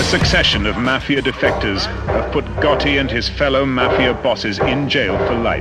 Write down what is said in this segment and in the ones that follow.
succession of mafia defectors have put Gotti and his fellow mafia bosses in jail for life.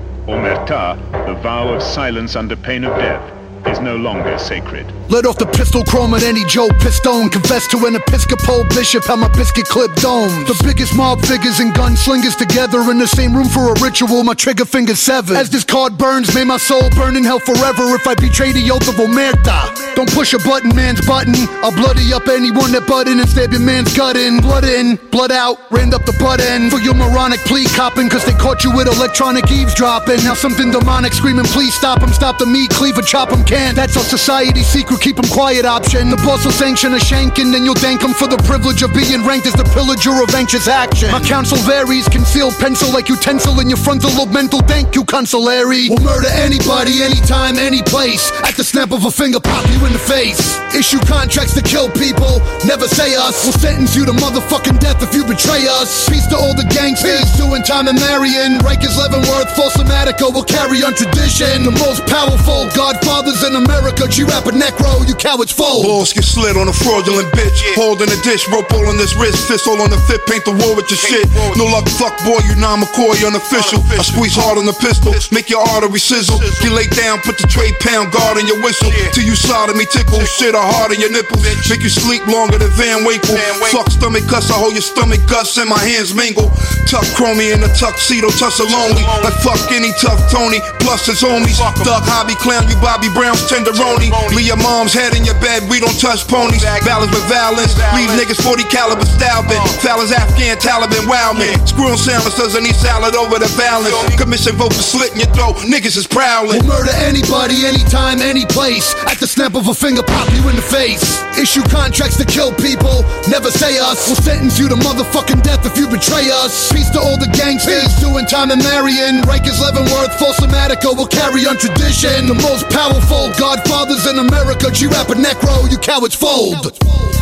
Omertà, the vow of silence under pain of death, is no longer sacred. Let off the pistol chrome at any Joe Pistone. Confess to an Episcopal bishop how my biscuit clip domes. The biggest mob figures and gunslingers together in the same room for a ritual, my trigger finger severed. As this card burns, may my soul burn in hell forever if I betray the oath of Omertà. Don't push a button, man's button. I'll bloody up anyone that butt in and stab your man's gut in. Blood in, blood out, rammed up the butt end. For your moronic plea copping, cause they caught you with electronic eavesdropping. Now something demonic screaming, please stop him, stop the meat, cleave or chop him, can't. That's our society's secret, keep him quiet option. The boss will sanction a shanking, then you'll thank him for the privilege of being ranked as the pillager of anxious action. My counsel varies, concealed pencil like utensil in your frontal lobe mental, thank you, consulary. We'll murder anybody, anytime, any place. At the snap of a finger, pop you in the face. Issue contracts to kill people, never say us. We'll sentence you to motherfucking death if you betray us. Peace to all the gangsters, doing time and Marion. Rikers, Leavenworth, Falsamatica will carry on tradition. The most powerful godfathers in America, G-Rapper Necro, you cowards fold. Balls get slid on a fraudulent bitch. Holding a dish, rope all on this wrist, fist all on the fit, paint the wall with your shit. No luck, fuck boy, you non-McCoy, unofficial. I squeeze hard on the pistol, make your artery sizzle. You lay down, put the tray pound guard in your whistle. Till you sodomy tickle, shit are hard in your nipples. Make you sleep longer than Van Winkle. Fuck stomach cuss, I hold your stomach guts and my hands mingle. Tuck chromie in a tuxedo, tussle lonely. Like fuck any tough Tony, plus his homies. Thug hobby clown, you Bobby Brown's tenderoni. Leave your mom's head in your bed, we don't touch ponies. Balance with violence, leave niggas 40 caliber style bit. Fellas Afghan, Taliban, wild man. Screw on silencers and eat salad over the balance. Commission vote for slit in your throat, niggas is prowling. We'll murder anybody, anytime, any place. At the snap of a finger, pop you in the face. Issue contracts to kill people, never say us. We'll sentence you to motherfucking death if you betray us. Peace to all the gangsters, doing time and Marion. Rikers, Leavenworth, Falsamatica will carry on tradition. The most powerful godfathers in America, G-Rapper Necro, you cowards fold.